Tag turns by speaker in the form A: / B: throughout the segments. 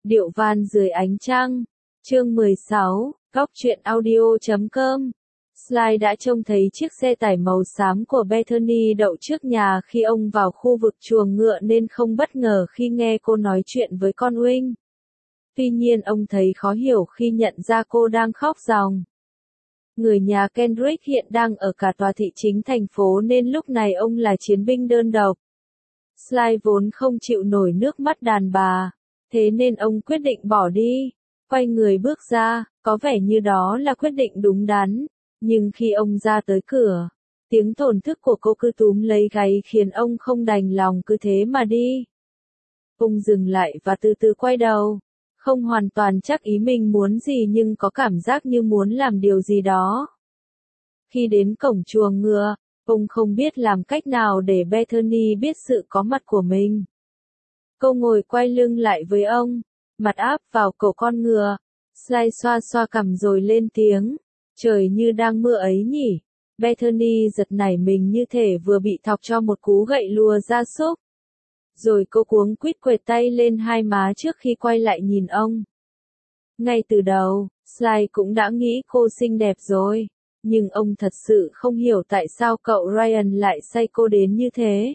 A: Điệu van dưới ánh trăng. Chương 16, góc truyện audio.com. Sly đã trông thấy chiếc xe tải màu xám của Bethany đậu trước nhà khi ông vào khu vực chuồng ngựa nên không bất ngờ khi nghe cô nói chuyện với con Wing. Tuy nhiên ông thấy khó hiểu khi nhận ra cô đang khóc ròng. Người nhà Kendrick hiện đang ở cả tòa thị chính thành phố nên lúc này ông là chiến binh đơn độc. Sly vốn không chịu nổi nước mắt đàn bà, thế nên ông quyết định bỏ đi. Quay người bước ra, có vẻ như đó là quyết định đúng đắn. Nhưng khi ông ra tới cửa, tiếng thổn thức của cô cứ túm lấy gáy khiến ông không đành lòng cứ thế mà đi. Ông dừng lại và từ từ quay đầu. Không hoàn toàn chắc ý mình muốn gì nhưng có cảm giác như muốn làm điều gì đó. Khi đến cổng chuồng ngựa, ông không biết làm cách nào để Bethany biết sự có mặt của mình. Cô ngồi quay lưng lại với ông, mặt áp vào cổ con ngựa. Sly xoa xoa cằm rồi lên tiếng. Trời như đang mưa ấy nhỉ. Bethany giật nảy mình như thể vừa bị thọc cho một cú gậy lùa gia súc. Rồi cô cuống quýt quệt tay lên hai má trước khi quay lại nhìn ông. Ngay từ đầu, Sly cũng đã nghĩ cô xinh đẹp rồi. Nhưng ông thật sự không hiểu tại sao cậu Ryan lại say cô đến như thế.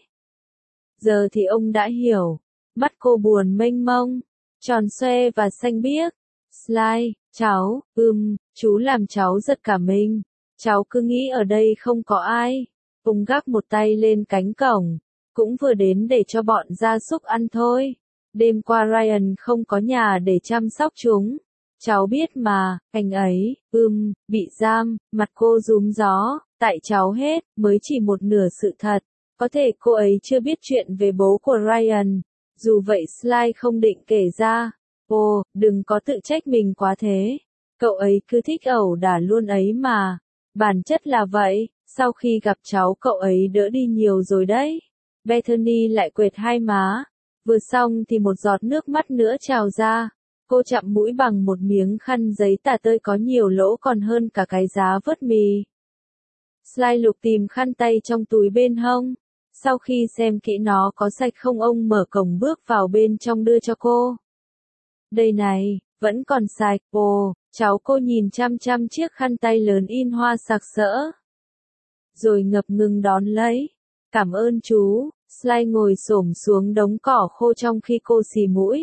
A: Giờ thì ông đã hiểu. Mắt cô buồn mênh mông, tròn xoe và xanh biếc. Sly, cháu, chú làm cháu giật cả mình. Cháu cứ nghĩ ở đây không có ai. Ông gác một tay lên cánh cổng. Cũng vừa đến để cho bọn gia súc ăn thôi. Đêm qua Ryan không có nhà để chăm sóc chúng. Cháu biết mà, anh ấy, bị giam. Mặt cô rúm gió, tại cháu hết, mới chỉ một nửa sự thật. Có thể cô ấy chưa biết chuyện về bố của Ryan. Dù vậy Sly không định kể ra. Ồ, đừng có tự trách mình quá thế. Cậu ấy cứ thích ẩu đả luôn ấy mà. Bản chất là vậy, sau khi gặp cháu cậu ấy đỡ đi nhiều rồi đấy. Bethany lại quệt hai má. Vừa xong thì một giọt nước mắt nữa trào ra. Cô chặm mũi bằng một miếng khăn giấy tả tơi có nhiều lỗ còn hơn cả cái giá vớt mì. Sly lục tìm khăn tay trong túi bên hông. Sau khi xem kỹ nó có sạch không ông mở cổng bước vào bên trong đưa cho cô. Đây này, vẫn còn sạch. Ồ, cháu cô nhìn chăm chăm chiếc khăn tay lớn in hoa sặc sỡ. Rồi ngập ngừng đón lấy. Cảm ơn chú. Sly ngồi xổm xuống đống cỏ khô trong khi cô xì mũi.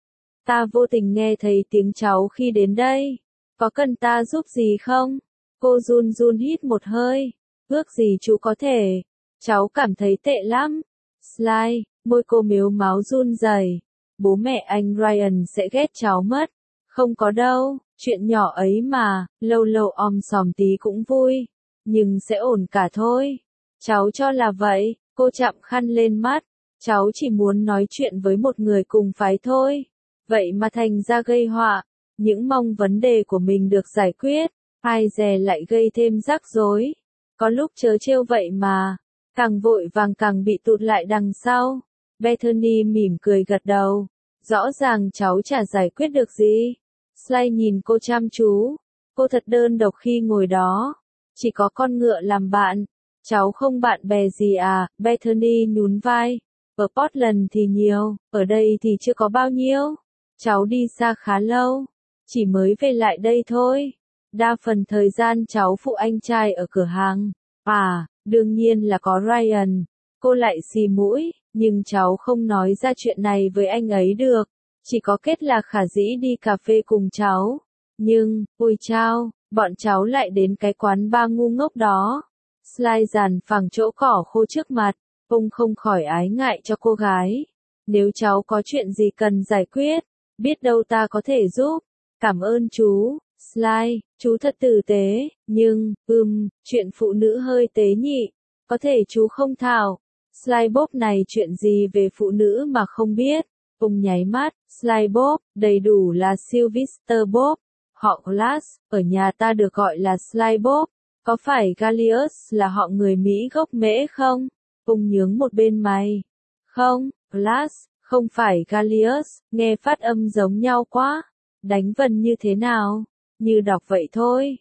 A: Ta vô tình nghe thấy tiếng cháu khi đến đây. Có cần ta giúp gì không? Cô run run hít một hơi. Ước gì chú có thể. Cháu cảm thấy tệ lắm. Sly, môi cô mếu máo run rẩy. Bố mẹ anh Ryan sẽ ghét cháu mất. Không có đâu, chuyện nhỏ ấy mà, lâu lâu om sòm tí cũng vui. Nhưng sẽ ổn cả thôi. Cháu cho là vậy, cô chạm khăn lên mắt. Cháu chỉ muốn nói chuyện với một người cùng phái thôi. Vậy mà thành ra gây họa. Những mong vấn đề của mình được giải quyết, ai dè lại gây thêm rắc rối. Có lúc trớ trêu vậy mà. Càng vội vàng càng bị tụt lại đằng sau. Bethany mỉm cười gật đầu. Rõ ràng cháu chả giải quyết được gì. Sly nhìn cô chăm chú. Cô thật đơn độc khi ngồi đó. Chỉ có con ngựa làm bạn. Cháu không bạn bè gì à? Bethany nhún vai. Ở Portland thì nhiều, ở đây thì chưa có bao nhiêu. Cháu đi xa khá lâu. Chỉ mới về lại đây thôi. Đa phần thời gian cháu phụ anh trai ở cửa hàng. À, đương nhiên là có Ryan. Cô lại xì mũi, nhưng cháu không nói ra chuyện này với anh ấy được. Chỉ có kết là khả dĩ đi cà phê cùng cháu. Nhưng, ôi chao, bọn cháu lại đến cái quán bar ngu ngốc đó. Sly dàn phẳng chỗ cỏ khô trước mặt. Ông không khỏi ái ngại cho cô gái. Nếu cháu có chuyện gì cần giải quyết, biết đâu ta có thể giúp. Cảm ơn chú. Sly, chú thật tử tế, nhưng, chuyện phụ nữ hơi tế nhị. Có thể chú không thảo. Sly Bob này chuyện gì về phụ nữ mà không biết. Ông nháy mắt. Sly Bob, đầy đủ là Sylvester Bob. Họ Glass, ở nhà ta được gọi là Sly Bob. Có phải Gallius là họ người Mỹ gốc Mễ không? Ông nhướng một bên mày. Không, Glass, không phải Gallius, nghe phát âm giống nhau quá. Đánh vần như thế nào? Như đọc vậy thôi.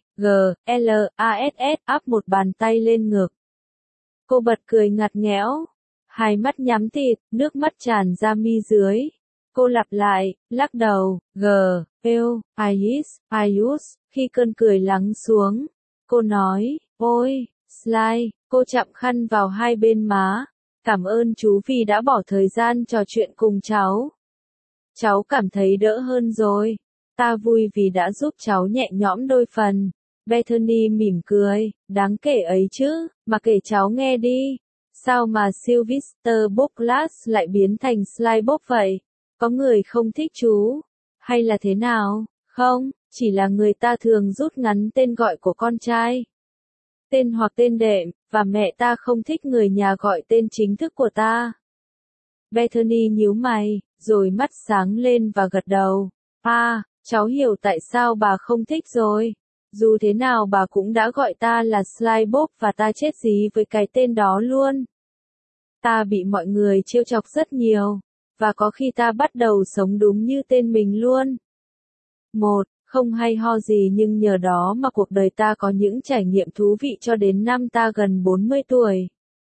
A: G-L-A-S-S áp một bàn tay lên ngực. Cô bật cười ngặt nghẽo. Hai mắt nhắm tịt, nước mắt tràn ra mi dưới. Cô lặp lại, lắc đầu, Ius, khi cơn cười lắng xuống. Cô nói, ôi, Sly, cô chạm khăn vào hai bên má. Cảm ơn chú vì đã bỏ thời gian trò chuyện cùng cháu. Cháu cảm thấy đỡ hơn rồi. Ta vui vì đã giúp cháu nhẹ nhõm đôi phần. Bethany mỉm cười, đáng kể ấy chứ, mà kể cháu nghe đi. Sao mà Sylvester Douglas lại biến thành Sly Bob vậy? Có người không thích chú? Hay là thế nào? Không, chỉ là người ta thường rút ngắn tên gọi của con trai. Tên hoặc tên đệm, và mẹ ta không thích người nhà gọi tên chính thức của ta. Bethany nhíu mày, rồi mắt sáng lên và gật đầu. Cháu hiểu tại sao bà không thích rồi. Dù thế nào bà cũng đã gọi ta là Sly Bob và ta chết dí với cái tên đó luôn. Ta bị mọi người trêu chọc rất nhiều, và có khi ta bắt đầu sống đúng như tên mình luôn. Không hay ho gì nhưng nhờ đó mà cuộc đời ta có những trải nghiệm thú vị cho đến năm ta gần 40 tuổi.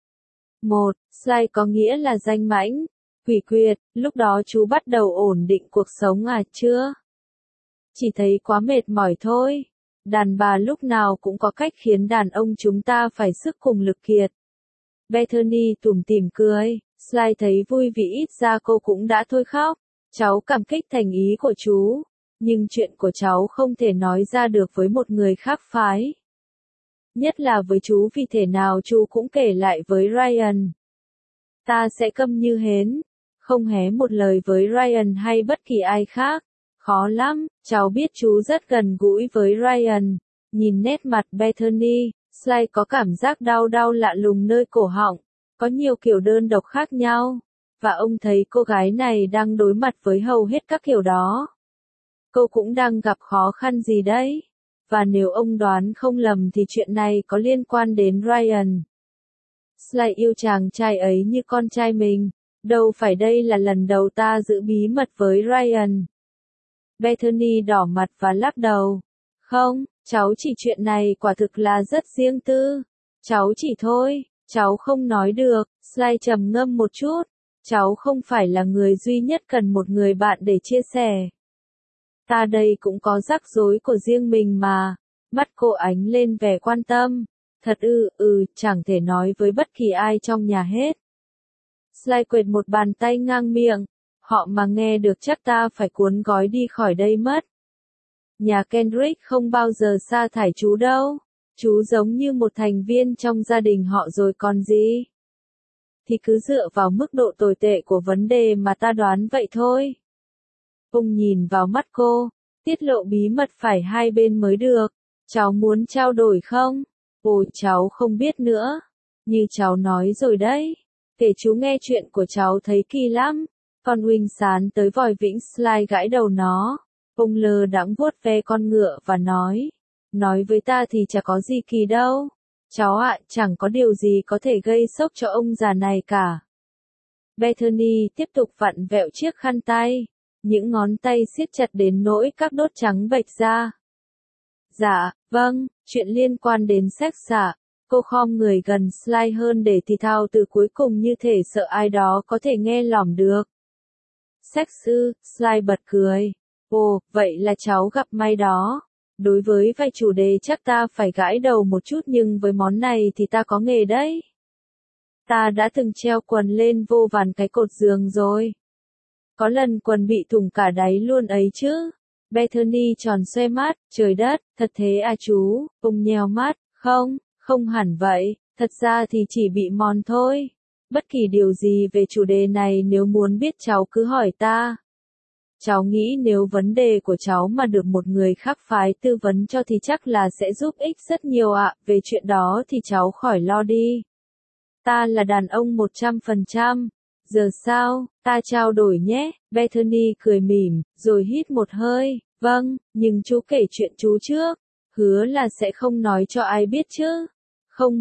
A: Sly có nghĩa là danh mãnh, quỷ quyệt, lúc đó chú bắt đầu ổn định cuộc sống à chưa? Chỉ thấy quá mệt mỏi thôi. Đàn bà lúc nào cũng có cách khiến đàn ông chúng ta phải sức cùng lực kiệt. Bethany tủm tỉm cười, Sly thấy vui vì ít ra cô cũng đã thôi khóc. Cháu cảm kích thành ý của chú, nhưng chuyện của cháu không thể nói ra được với một người khác phái. Nhất là với chú vì thể nào chú cũng kể lại với Ryan. Ta sẽ câm như hến, không hé một lời với Ryan hay bất kỳ ai khác. Khó lắm, cháu biết chú rất gần gũi với Ryan. Nhìn nét mặt Bethany, Sly có cảm giác đau đau lạ lùng nơi cổ họng. Có nhiều kiểu đơn độc khác nhau. Và ông thấy cô gái này đang đối mặt với hầu hết các kiểu đó. Cô cũng đang gặp khó khăn gì đấy. Và nếu ông đoán không lầm thì chuyện này có liên quan đến Ryan. Sly yêu chàng trai ấy như con trai mình. Đâu phải đây là lần đầu ta giữ bí mật với Ryan. Bethany đỏ mặt và lắc đầu. Không, cháu chỉ chuyện này quả thực là rất riêng tư. Cháu chỉ thôi, cháu không nói được. Sly trầm ngâm một chút. Cháu không phải là người duy nhất cần một người bạn để chia sẻ. Ta đây cũng có rắc rối của riêng mình mà. Mắt cô ánh lên vẻ quan tâm. Thật chẳng thể nói với bất kỳ ai trong nhà hết. Sly quệt một bàn tay ngang miệng. Họ mà nghe được chắc ta phải cuốn gói đi khỏi đây mất. Nhà Kendrick không bao giờ sa thải chú đâu. Chú giống như một thành viên trong gia đình họ rồi còn gì. Thì cứ dựa vào mức độ tồi tệ của vấn đề mà ta đoán vậy thôi. Ông nhìn vào mắt cô, tiết lộ bí mật phải hai bên mới được. Cháu muốn trao đổi không? Ôi cháu không biết nữa. Như cháu nói rồi đấy. Kể chú nghe chuyện của cháu thấy kỳ lắm. Con Wing sán tới vòi vĩnh Sly gãi đầu nó. Ông lơ đãng vuốt ve con ngựa và nói. Nói với ta thì chả có gì kỳ đâu. Cháu ạ, chẳng có điều gì có thể gây sốc cho ông già này cả. Bethany tiếp tục vặn vẹo chiếc khăn tay. Những ngón tay siết chặt đến nỗi các đốt trắng bệch ra. Dạ, vâng, chuyện liên quan đến sex ạ. Cô khom người gần Sly hơn để thì thào từ cuối cùng như thể sợ ai đó có thể nghe lỏm được. Sex ư, Sly bật cười. Ồ, vậy là cháu gặp may đó. Đối với vài chủ đề chắc ta phải gãi đầu một chút nhưng với món này thì ta có nghề đấy. Ta đã từng treo quần lên vô vàn cái cột giường rồi. Có lần quần bị thủng cả đáy luôn ấy chứ. Bethany tròn xoe mắt, trời đất, thật thế à chú, ông nheo mắt, không hẳn vậy, thật ra thì chỉ bị mòn thôi. Bất kỳ điều gì về chủ đề này nếu muốn biết cháu cứ hỏi ta. Cháu nghĩ nếu vấn đề của cháu mà được một người khác phái tư vấn cho thì chắc là sẽ giúp ích rất nhiều ạ, về chuyện đó thì cháu khỏi lo đi. Ta là đàn ông 100%. Giờ sao, ta trao đổi nhé, Bethany cười mỉm, rồi hít một hơi, vâng, nhưng chú kể chuyện chú trước, hứa là sẽ không nói cho ai biết chứ. Không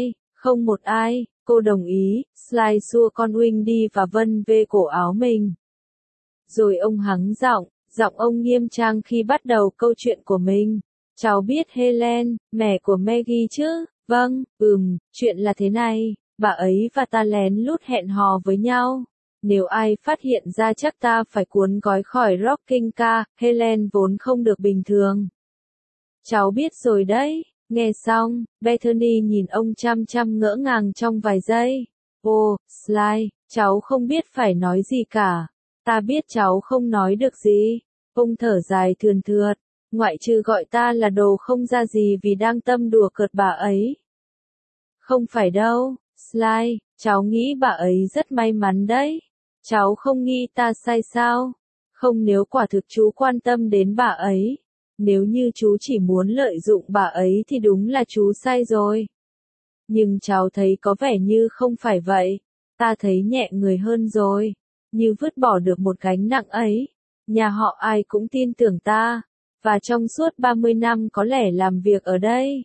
A: một ai, cô đồng ý, Sly xua con Wing đi và vân về cổ áo mình. Rồi ông hắng giọng ông nghiêm trang khi bắt đầu câu chuyện của mình. Cháu biết Helen, mẹ của Maggie chứ? Vâng, chuyện là thế này, bà ấy và ta lén lút hẹn hò với nhau. Nếu ai phát hiện ra chắc ta phải cuốn gói khỏi Rocking Ca, Helen vốn không được bình thường. Cháu biết rồi đấy. Nghe xong, Bethany nhìn ông chăm chăm ngỡ ngàng trong vài giây. Ô, Sly, cháu không biết phải nói gì cả. Ta biết cháu không nói được gì. Ông thở dài thườn thượt, ngoại trừ gọi ta là đồ không ra gì vì đang tâm đùa cợt bà ấy. Không phải đâu, Sly, cháu nghĩ bà ấy rất may mắn đấy. Cháu không nghĩ ta sai sao? Không, nếu quả thực chú quan tâm đến bà ấy. Nếu như chú chỉ muốn lợi dụng bà ấy thì đúng là chú sai rồi. Nhưng cháu thấy có vẻ như không phải vậy. Ta thấy nhẹ người hơn rồi. Như vứt bỏ được một gánh nặng ấy. Nhà họ ai cũng tin tưởng ta. Và trong suốt 30 năm có lẽ làm việc ở đây,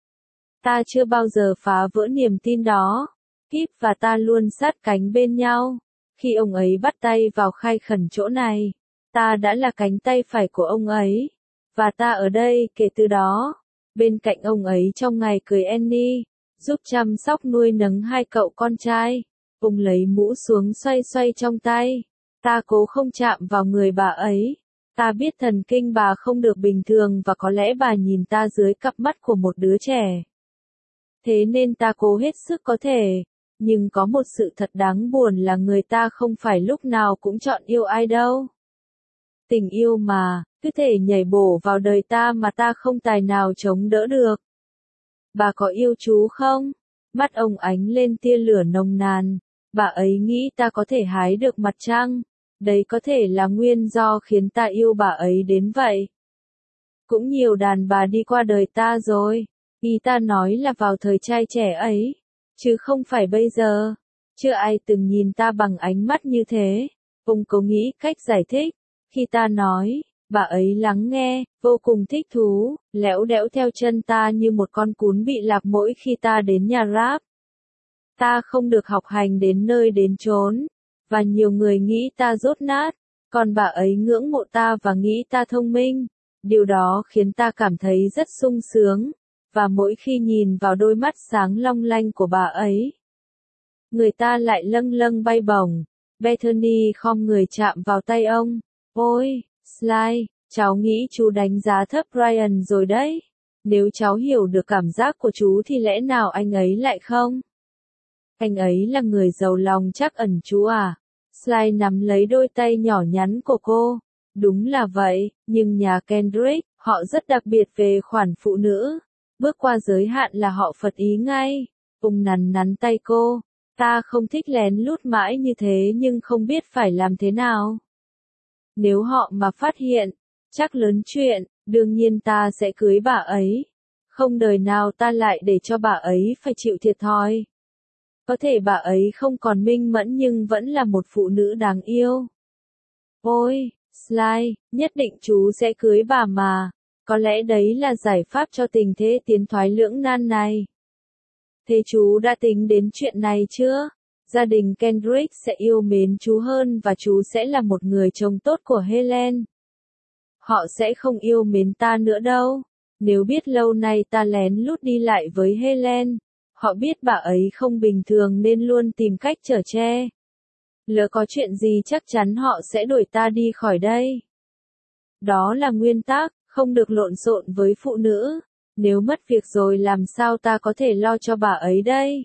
A: ta chưa bao giờ phá vỡ niềm tin đó. Kip và ta luôn sát cánh bên nhau. Khi ông ấy bắt tay vào khai khẩn chỗ này, ta đã là cánh tay phải của ông ấy. Và ta ở đây kể từ đó, bên cạnh ông ấy trong ngày cưới Annie, giúp chăm sóc nuôi nấng hai cậu con trai. Ông lấy mũ xuống xoay xoay trong tay. Ta cố không chạm vào người bà ấy. Ta biết thần kinh bà không được bình thường và có lẽ bà nhìn ta dưới cặp mắt của một đứa trẻ. Thế nên ta cố hết sức có thể. Nhưng có một sự thật đáng buồn là người ta không phải lúc nào cũng chọn yêu ai đâu. Tình yêu mà, cứ thể nhảy bổ vào đời ta mà ta không tài nào chống đỡ được. Bà có yêu chú không? Mắt ông ánh lên tia lửa nồng nàn. Bà ấy nghĩ ta có thể hái được mặt trăng. Đấy có thể là nguyên do khiến ta yêu bà ấy đến vậy. Cũng nhiều đàn bà đi qua đời ta rồi. Ý ta nói là vào thời trai trẻ ấy. Chứ không phải bây giờ. Chưa ai từng nhìn ta bằng ánh mắt như thế. Ông có nghĩ cách giải thích. Khi ta nói, bà ấy lắng nghe, vô cùng thích thú, lẽo đẽo theo chân ta như một con cún bị lạc mỗi khi ta đến nhà rap. Ta không được học hành đến nơi đến chốn. Và nhiều người nghĩ ta dốt nát. Còn bà ấy ngưỡng mộ ta và nghĩ ta thông minh. Điều đó khiến ta cảm thấy rất sung sướng. Và mỗi khi nhìn vào đôi mắt sáng long lanh của bà ấy, người ta lại lâng lâng bay bổng. Bethany khom người chạm vào tay ông. Ôi, Sly, cháu nghĩ chú đánh giá thấp Ryan rồi đấy. Nếu cháu hiểu được cảm giác của chú thì lẽ nào anh ấy lại không? Anh ấy là người giàu lòng trắc ẩn chú à? Sly nắm lấy đôi tay nhỏ nhắn của cô. Đúng là vậy, nhưng nhà Kendrick, họ rất đặc biệt về khoản phụ nữ. Bước qua giới hạn là họ phật ý ngay. Ông nắn nắn tay cô. Ta không thích lén lút mãi như thế nhưng không biết phải làm thế nào. Nếu họ mà phát hiện, chắc lớn chuyện, đương nhiên ta sẽ cưới bà ấy. Không đời nào ta lại để cho bà ấy phải chịu thiệt thòi. Có thể bà ấy không còn minh mẫn nhưng vẫn là một phụ nữ đáng yêu. Ôi, Sly, nhất định chú sẽ cưới bà mà. Có lẽ đấy là giải pháp cho tình thế tiến thoái lưỡng nan này. Thế chú đã tính đến chuyện này chưa? Gia đình Kendrick sẽ yêu mến chú hơn và chú sẽ là một người chồng tốt của Helen. Họ sẽ không yêu mến ta nữa đâu. Nếu biết lâu nay ta lén lút đi lại với Helen, họ biết bà ấy không bình thường nên luôn tìm cách chở che. Lỡ có chuyện gì chắc chắn họ sẽ đuổi ta đi khỏi đây. Đó là nguyên tắc, không được lộn xộn với phụ nữ. Nếu mất việc rồi làm sao ta có thể lo cho bà ấy đây?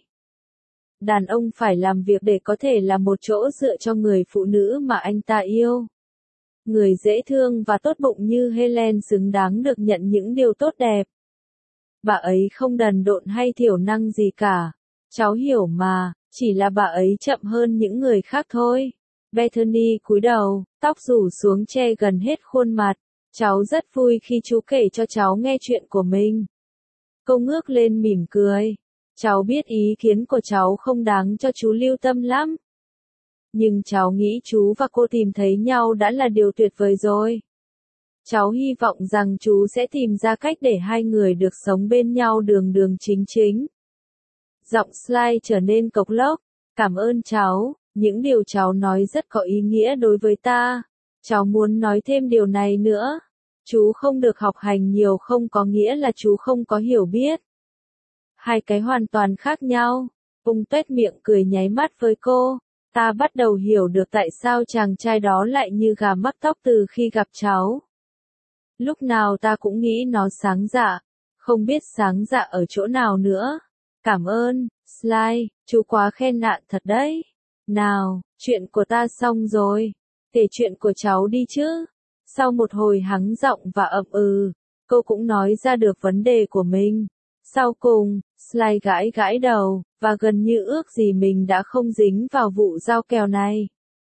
A: Đàn ông phải làm việc để có thể là một chỗ dựa cho người phụ nữ mà anh ta yêu. Người dễ thương và tốt bụng như Helen xứng đáng được nhận những điều tốt đẹp. Bà ấy không đần độn hay thiểu năng gì cả. Cháu hiểu mà, chỉ là bà ấy chậm hơn những người khác thôi. Bethany cúi đầu, tóc rủ xuống che gần hết khuôn mặt. Cháu rất vui khi chú kể cho cháu nghe chuyện của mình. Cô ngước lên mỉm cười. Cháu biết ý kiến của cháu không đáng cho chú lưu tâm lắm. Nhưng cháu nghĩ chú và cô tìm thấy nhau đã là điều tuyệt vời rồi. Cháu hy vọng rằng chú sẽ tìm ra cách để hai người được sống bên nhau đường đường chính chính. Giọng Sly trở nên cộc lốc. Cảm ơn cháu, những điều cháu nói rất có ý nghĩa đối với ta. Cháu muốn nói thêm điều này nữa. Chú không được học hành nhiều không có nghĩa là chú không có hiểu biết. Hai cái hoàn toàn khác nhau. Ông tuét miệng cười nháy mắt với cô. Ta bắt đầu hiểu được tại sao chàng trai đó lại như gà mắc tóc từ khi gặp cháu. Lúc nào ta cũng nghĩ nó sáng dạ, không biết sáng dạ ở chỗ nào nữa. Cảm ơn, Sly, chú quá khen ngợi thật đấy. Nào, chuyện của ta xong rồi, kể chuyện của cháu đi chứ. Sau một hồi hắng giọng và ậm cô cũng nói ra được vấn đề của mình. Sau cùng, Sly gãi gãi đầu, và gần như ước gì mình đã không dính vào vụ giao kèo này.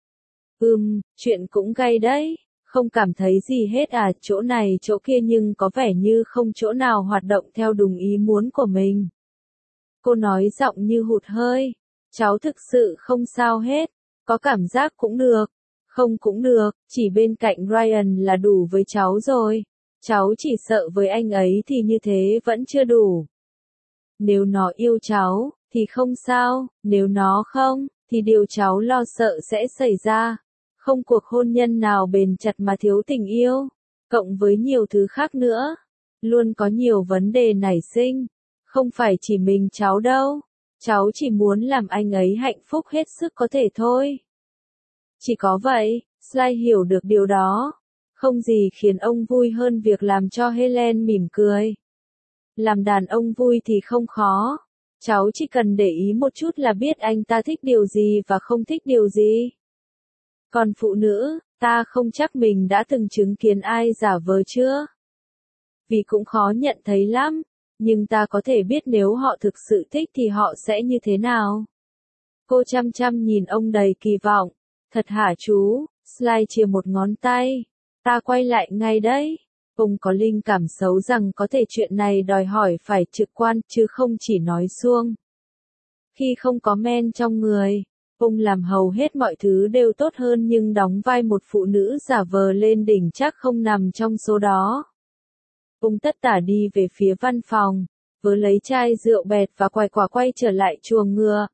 A: Chuyện cũng gay đấy, không cảm thấy gì hết à, chỗ này chỗ kia nhưng có vẻ như không chỗ nào hoạt động theo đúng ý muốn của mình. Cô nói giọng như hụt hơi, cháu thực sự không sao hết, có cảm giác cũng được, không cũng được, chỉ bên cạnh Ryan là đủ với cháu rồi. Cháu chỉ sợ với anh ấy thì như thế vẫn chưa đủ. Nếu nó yêu cháu, thì không sao, nếu nó không, thì điều cháu lo sợ sẽ xảy ra. Không cuộc hôn nhân nào bền chặt mà thiếu tình yêu, cộng với nhiều thứ khác nữa. Luôn có nhiều vấn đề nảy sinh, không phải chỉ mình cháu đâu. Cháu chỉ muốn làm anh ấy hạnh phúc hết sức có thể thôi. Chỉ có vậy, Sly hiểu được điều đó. Không gì khiến ông vui hơn việc làm cho Helen mỉm cười. Làm đàn ông vui thì không khó. Cháu chỉ cần để ý một chút là biết anh ta thích điều gì và không thích điều gì. Còn phụ nữ, ta không chắc mình đã từng chứng kiến ai giả vờ chưa. Vì cũng khó nhận thấy lắm, nhưng ta có thể biết nếu họ thực sự thích thì họ sẽ như thế nào. Cô chăm chăm nhìn ông đầy kỳ vọng. Thật hả chú? Sly chìa một ngón tay. Ta quay lại ngay đấy. Ông có linh cảm xấu rằng có thể chuyện này đòi hỏi phải trực quan, chứ không chỉ nói suông. Khi không có men trong người, ông làm hầu hết mọi thứ đều tốt hơn nhưng đóng vai một phụ nữ giả vờ lên đỉnh chắc không nằm trong số đó. Ông tất tả đi về phía văn phòng, vớ lấy chai rượu bẹt và quay trở lại chuồng ngựa.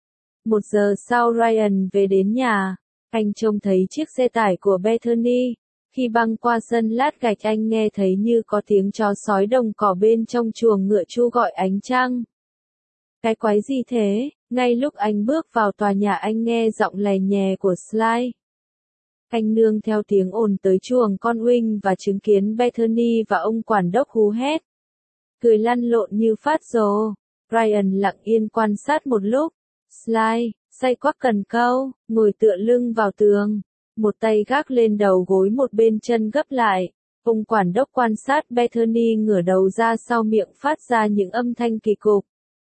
A: 1 giờ sau Ryan về đến nhà, anh trông thấy chiếc xe tải của Bethany. Khi băng qua sân lát gạch anh nghe thấy như có tiếng chó sói đồng cỏ bên trong chuồng ngựa chu gọi ánh trăng. Cái quái gì thế? Ngay lúc anh bước vào tòa nhà anh nghe giọng lè nhè của Sly. Anh nương theo tiếng ồn tới chuồng con Wing và chứng kiến Bethany và ông quản đốc hú hét. Cười lăn lộn như phát rồ. Ryan lặng yên quan sát một lúc. Sly, say quắc cần câu, ngồi tựa lưng vào tường. Một tay gác lên đầu gối một bên chân gấp lại. Ông quản đốc quan sát Bethany ngửa đầu ra sau miệng phát ra những âm thanh kỳ cục.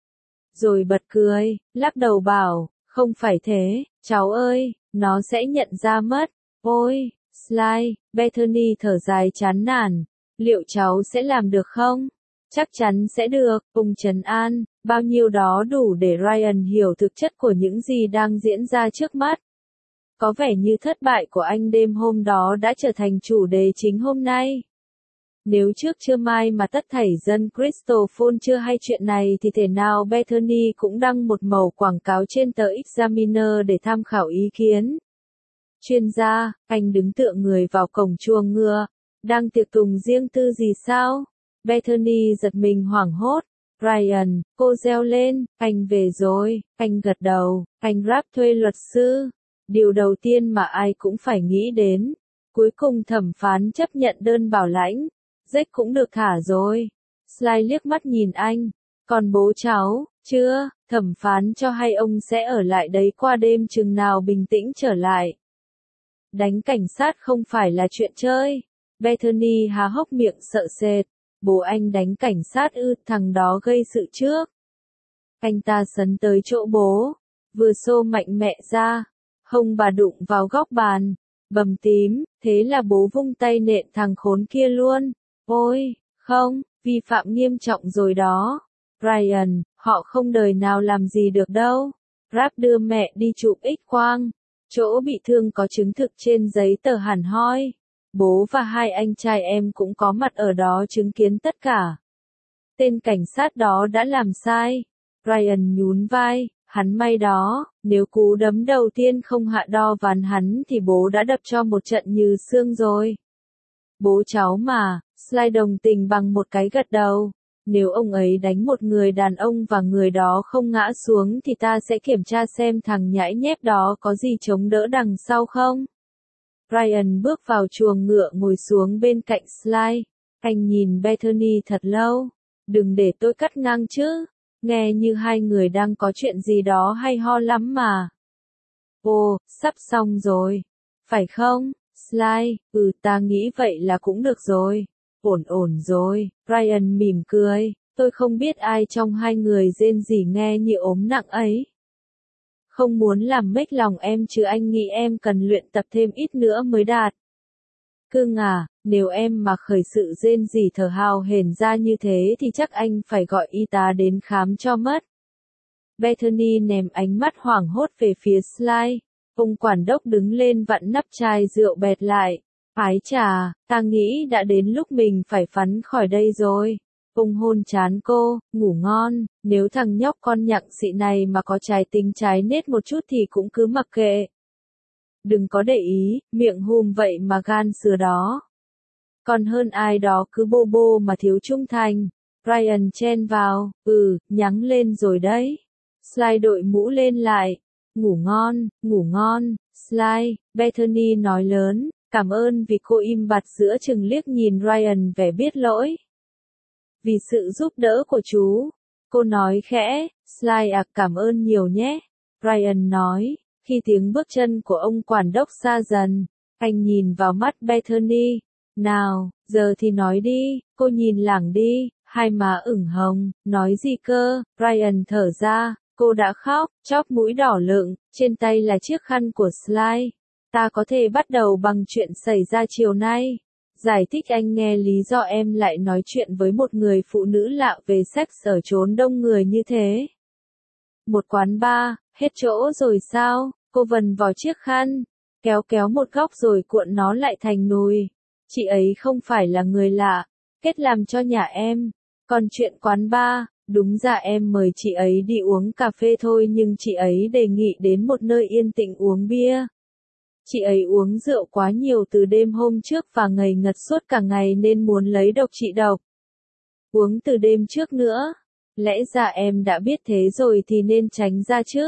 A: Rồi bật cười, lắc đầu bảo, không phải thế, cháu ơi, nó sẽ nhận ra mất. Ôi, Sly, Bethany thở dài chán nản. Liệu cháu sẽ làm được không? Chắc chắn sẽ được, ông trấn an, bao nhiêu đó đủ để Ryan hiểu thực chất của những gì đang diễn ra trước mắt. Có vẻ như thất bại của anh đêm hôm đó đã trở thành chủ đề chính hôm nay. Nếu trước trưa mai mà tất thảy dân Christophone chưa hay chuyện này thì thể nào Bethany cũng đăng một mẩu quảng cáo trên tờ Examiner để tham khảo ý kiến. Chuyên gia, anh đứng tựa người vào cổng chuồng ngựa. Đang tiệc tùng riêng tư gì sao? Bethany giật mình hoảng hốt. Ryan, cô reo lên, anh về rồi, anh gật đầu, anh ráp thuê luật sư. Điều đầu tiên mà ai cũng phải nghĩ đến. Cuối cùng thẩm phán chấp nhận đơn bảo lãnh. Jack cũng được thả rồi. Sly liếc mắt nhìn anh. Còn bố cháu, chưa, thẩm phán cho hay ông sẽ ở lại đấy qua đêm chừng nào bình tĩnh trở lại. Đánh cảnh sát không phải là chuyện chơi. Bethany há hốc miệng sợ sệt. Bố anh đánh cảnh sát ư? Thằng đó gây sự trước. Anh ta sấn tới chỗ bố, vừa xô mạnh mẽ ra, hông bà đụng vào góc bàn, bầm tím, thế là bố vung tay nện thằng khốn kia luôn. Ôi, không, vi phạm nghiêm trọng rồi đó. Ryan, họ không đời nào làm gì được đâu. Rap đưa mẹ đi chụp X-quang. Chỗ bị thương có chứng thực trên giấy tờ hẳn hoi. Bố và hai anh trai em cũng có mặt ở đó chứng kiến tất cả. Tên cảnh sát đó đã làm sai. Ryan nhún vai, hắn may đó, nếu cú đấm đầu tiên không hạ đo ván hắn thì bố đã đập cho một trận như xương rồi. Bố cháu mà, Sly đồng tình bằng một cái gật đầu. Nếu ông ấy đánh một người đàn ông và người đó không ngã xuống thì ta sẽ kiểm tra xem thằng nhãi nhép đó có gì chống đỡ đằng sau không. Ryan bước vào chuồng ngựa ngồi xuống bên cạnh Sly. Anh nhìn Bethany thật lâu. Đừng để tôi cắt ngang chứ. Nghe như hai người đang có chuyện gì đó hay ho lắm mà. Ồ, sắp xong rồi. Phải không, Sly? Ta nghĩ vậy là cũng được rồi. Ổn ổn rồi. Ryan mỉm cười. Tôi không biết ai trong hai người rên rỉ nghe như ốm nặng ấy. Không muốn làm mếch lòng em chứ anh nghĩ em cần luyện tập thêm ít nữa mới đạt. Cưng à, nếu em mà khởi sự rên rỉ thở hào hển ra như thế thì chắc anh phải gọi y tá đến khám cho mất. Bethany ném ánh mắt hoảng hốt về phía Sly. Ông quản đốc đứng lên vặn nắp chai rượu bẹt lại. Ái chà, ta nghĩ đã đến lúc mình phải phắn khỏi đây rồi. Ông hôn trán cô, ngủ ngon, nếu thằng nhóc con nhặng xị này mà có trái tính trái nết một chút thì cũng cứ mặc kệ. Đừng có để ý, miệng hùm vậy mà gan sứa đó. Còn hơn ai đó cứ bô bô mà thiếu trung thành. Ryan chen vào, nhắng lên rồi đấy. Sly đội mũ lên lại. Ngủ ngon, Sly, Bethany nói lớn, cảm ơn vì cô im bặt giữa chừng liếc nhìn Ryan vẻ biết lỗi. Vì sự giúp đỡ của chú. Cô nói khẽ, Sly cảm ơn nhiều nhé. Ryan nói, khi tiếng bước chân của ông quản đốc xa dần, anh nhìn vào mắt Bethany. Nào, giờ thì nói đi, cô nhìn lảng đi, hai má ửng hồng, nói gì cơ, Ryan thở ra, cô đã khóc, chóp mũi đỏ lựng, trên tay là chiếc khăn của Sly. Ta có thể bắt đầu bằng chuyện xảy ra chiều nay. Giải thích anh nghe lý do em lại nói chuyện với một người phụ nữ lạ về sex ở chốn đông người như thế. Một quán bar, hết chỗ rồi sao? Cô vần vào chiếc khăn, kéo một góc rồi cuộn nó lại thành nùi. Chị ấy không phải là người lạ, kết làm cho nhà em. Còn chuyện quán bar, đúng ra em mời chị ấy đi uống cà phê thôi nhưng chị ấy đề nghị đến một nơi yên tĩnh uống bia. Chị ấy uống rượu quá nhiều từ đêm hôm trước và ngây ngất suốt cả ngày nên muốn lấy độc trị độc. Uống từ đêm trước nữa. Lẽ ra em đã biết thế rồi thì nên tránh ra chứ.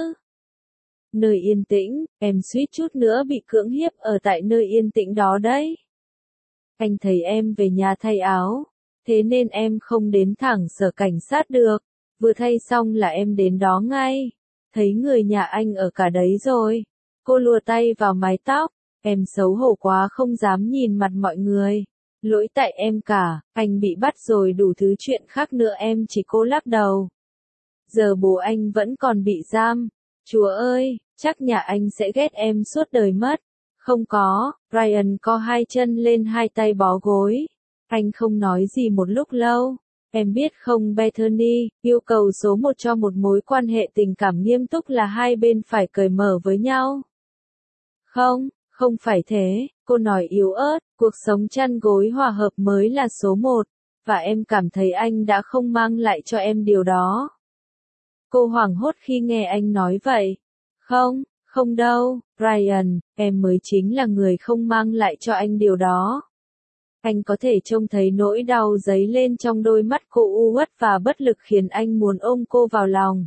A: Nơi yên tĩnh, em suýt chút nữa bị cưỡng hiếp ở tại nơi yên tĩnh đó đấy. Anh thấy em về nhà thay áo, thế nên em không đến thẳng sở cảnh sát được. Vừa thay xong là em đến đó ngay. Thấy người nhà anh ở cả đấy rồi. Cô lùa tay vào mái tóc, em xấu hổ quá không dám nhìn mặt mọi người. Lỗi tại em cả, anh bị bắt rồi đủ thứ chuyện khác nữa em chỉ cô lắc đầu. Giờ bố anh vẫn còn bị giam. Chúa ơi, chắc nhà anh sẽ ghét em suốt đời mất. Không có, Ryan co hai chân lên hai tay bó gối. Anh không nói gì một lúc lâu. Em biết không Bethany, yêu cầu số một cho một mối quan hệ tình cảm nghiêm túc là hai bên phải cởi mở với nhau. Không phải thế, cô nói yếu ớt, cuộc sống chăn gối hòa hợp mới là số một, và em cảm thấy anh đã không mang lại cho em điều đó. Cô hoảng hốt khi nghe anh nói vậy. Không đâu, Ryan, em mới chính là người không mang lại cho anh điều đó. Anh có thể trông thấy nỗi đau dấy lên trong đôi mắt cô u uất và bất lực khiến anh muốn ôm cô vào lòng.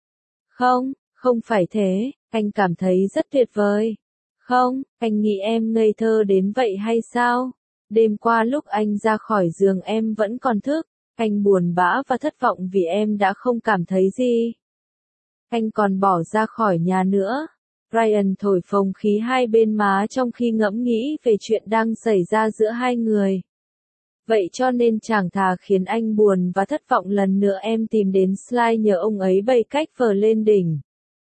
A: Không phải thế, anh cảm thấy rất tuyệt vời. Anh nghĩ em ngây thơ đến vậy hay sao? Đêm qua lúc anh ra khỏi giường em vẫn còn thức, anh buồn bã và thất vọng vì em đã không cảm thấy gì. Anh còn bỏ ra khỏi nhà nữa. Ryan thổi phồng khí hai bên má trong khi ngẫm nghĩ về chuyện đang xảy ra giữa hai người. Vậy cho nên chẳng thà khiến anh buồn và thất vọng lần nữa em tìm đến Sly nhờ ông ấy bày cách vờ lên đỉnh.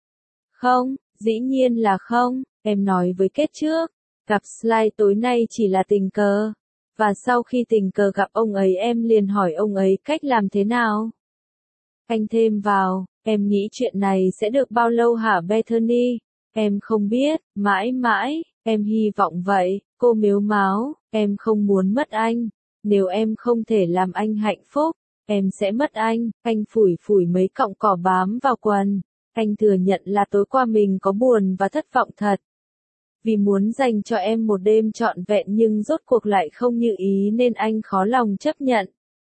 A: Dĩ nhiên là không, em nói với Kết trước. Gặp Sly tối nay chỉ là tình cờ. Và sau khi tình cờ gặp ông ấy em liền hỏi ông ấy cách làm thế nào. Anh thêm vào, em nghĩ chuyện này sẽ được bao lâu hả Bethany? Em không biết, mãi mãi, em hy vọng vậy, cô mếu máo, em không muốn mất anh. Nếu em không thể làm anh hạnh phúc, em sẽ mất anh phủi phủi mấy cọng cỏ bám vào quần. Anh thừa nhận là tối qua mình có buồn và thất vọng thật. Vì muốn dành cho em một đêm trọn vẹn nhưng rốt cuộc lại không như ý nên anh khó lòng chấp nhận.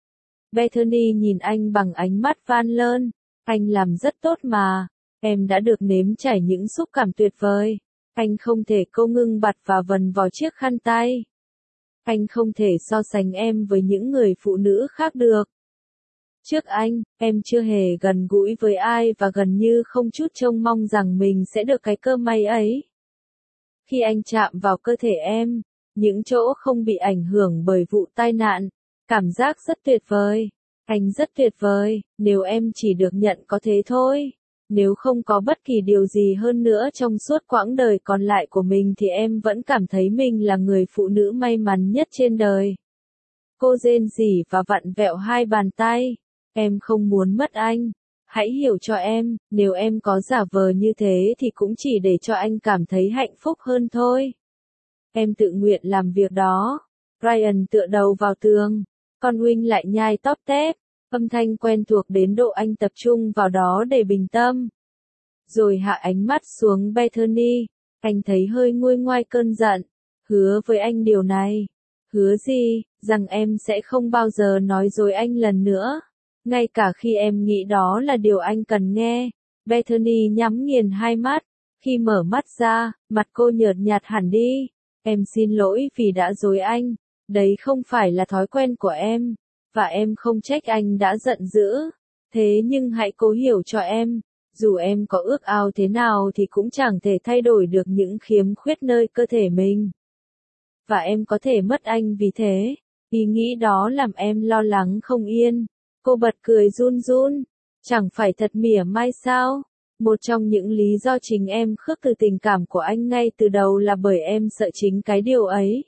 A: Bethany nhìn anh bằng ánh mắt van lơn. Anh làm rất tốt mà. Em đã được nếm trải những xúc cảm tuyệt vời. Anh không thể. Cô ngưng bặt và vần vào chiếc khăn tay. Anh không thể so sánh em với những người phụ nữ khác được. Trước anh, em chưa hề gần gũi với ai và gần như không chút trông mong rằng mình sẽ được cái cơ may ấy. Khi anh chạm vào cơ thể em, những chỗ không bị ảnh hưởng bởi vụ tai nạn, cảm giác rất tuyệt vời. Anh rất tuyệt vời, nếu em chỉ được nhận có thế thôi. Nếu không có bất kỳ điều gì hơn nữa trong suốt quãng đời còn lại của mình thì em vẫn cảm thấy mình là người phụ nữ may mắn nhất trên đời. Cô rên rỉ và vặn vẹo hai bàn tay. Em không muốn mất anh. Hãy hiểu cho em, nếu em có giả vờ như thế thì cũng chỉ để cho anh cảm thấy hạnh phúc hơn thôi. Em tự nguyện làm việc đó. Ryan tựa đầu vào tường. Con Wing lại nhai tóp tép. Âm thanh quen thuộc đến độ anh tập trung vào đó để bình tâm. Rồi hạ ánh mắt xuống Bethany. Anh thấy hơi nguôi ngoai cơn giận. Hứa với anh điều này. Hứa gì? Rằng em sẽ không bao giờ nói dối anh lần nữa. Ngay cả khi em nghĩ đó là điều anh cần nghe. Bethany nhắm nghiền hai mắt. Khi mở mắt ra, mặt cô nhợt nhạt hẳn đi. Em xin lỗi vì đã dối anh. Đấy không phải là thói quen của em. Và em không trách anh đã giận dữ. Thế nhưng hãy cố hiểu cho em. Dù em có ước ao thế nào thì cũng chẳng thể thay đổi được những khiếm khuyết nơi cơ thể mình. Và em có thể mất anh vì thế. Ý nghĩ đó làm em lo lắng không yên. Cô bật cười run run. Chẳng phải thật mỉa mai sao? Một trong những lý do chính em khước từ tình cảm của anh ngay từ đầu là bởi em sợ chính cái điều ấy.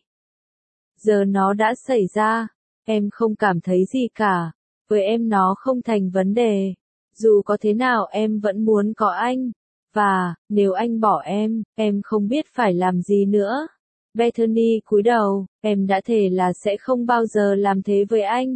A: Giờ nó đã xảy ra. Em không cảm thấy gì cả. Với em nó không thành vấn đề. Dù có thế nào em vẫn muốn có anh. Và, nếu anh bỏ em không biết phải làm gì nữa. Bethany cúi đầu, em đã thề là sẽ không bao giờ làm thế với anh.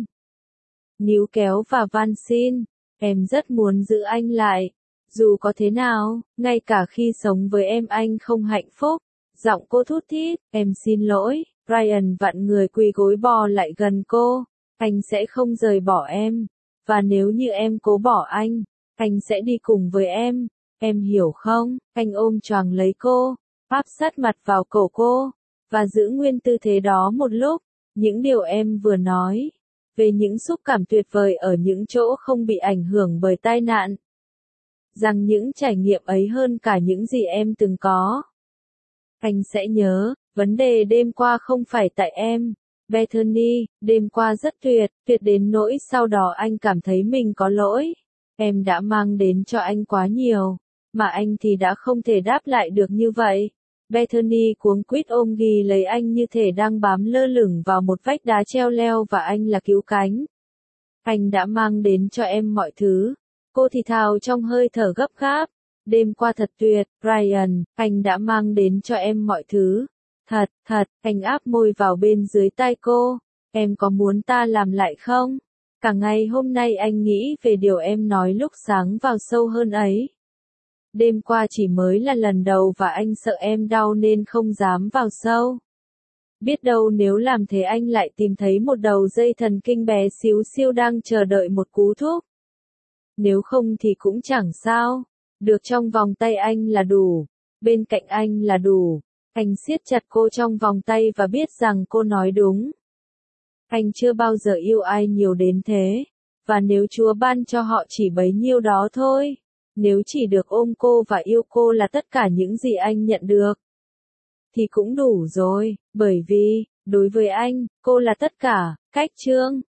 A: Níu kéo và van xin, em rất muốn giữ anh lại. Dù có thế nào, ngay cả khi sống với em anh không hạnh phúc. Giọng cô thút thít, em xin lỗi. Ryan vặn người quỳ gối bò lại gần cô. Anh sẽ không rời bỏ em. Và nếu như em cố bỏ anh sẽ đi cùng với em. Em hiểu không? Anh ôm choàng lấy cô, áp sát mặt vào cổ cô, và giữ nguyên tư thế đó một lúc. Những điều em vừa nói, về những xúc cảm tuyệt vời ở những chỗ không bị ảnh hưởng bởi tai nạn. Rằng những trải nghiệm ấy hơn cả những gì em từng có. Anh sẽ nhớ, vấn đề đêm qua không phải tại em. Bethany, đêm qua rất tuyệt đến nỗi sau đó anh cảm thấy mình có lỗi. Em đã mang đến cho anh quá nhiều, mà anh thì đã không thể đáp lại được như vậy. Bethany cuống quýt ôm ghì lấy anh như thể đang bám lơ lửng vào một vách đá treo leo và anh là cứu cánh. Anh đã mang đến cho em mọi thứ. Cô thì thào trong hơi thở gấp gáp. Đêm qua thật tuyệt, Ryan, anh đã mang đến cho em mọi thứ. Thật, anh áp môi vào bên dưới tai cô. Em có muốn ta làm lại không? Cả ngày hôm nay anh nghĩ về điều em nói lúc sáng vào sâu hơn ấy. Đêm qua chỉ mới là lần đầu và anh sợ em đau nên không dám vào sâu. Biết đâu nếu làm thế anh lại tìm thấy một đầu dây thần kinh bé xíu xiu đang chờ đợi một cú thuốc. Nếu không thì cũng chẳng sao. Được trong vòng tay anh là đủ. Bên cạnh anh là đủ. Anh siết chặt cô trong vòng tay và biết rằng cô nói đúng. Anh chưa bao giờ yêu ai nhiều đến thế. Và nếu Chúa ban cho họ chỉ bấy nhiêu đó thôi. Nếu chỉ được ôm cô và yêu cô là tất cả những gì anh nhận được. Thì cũng đủ rồi, bởi vì, đối với anh, cô là tất cả. Cách chương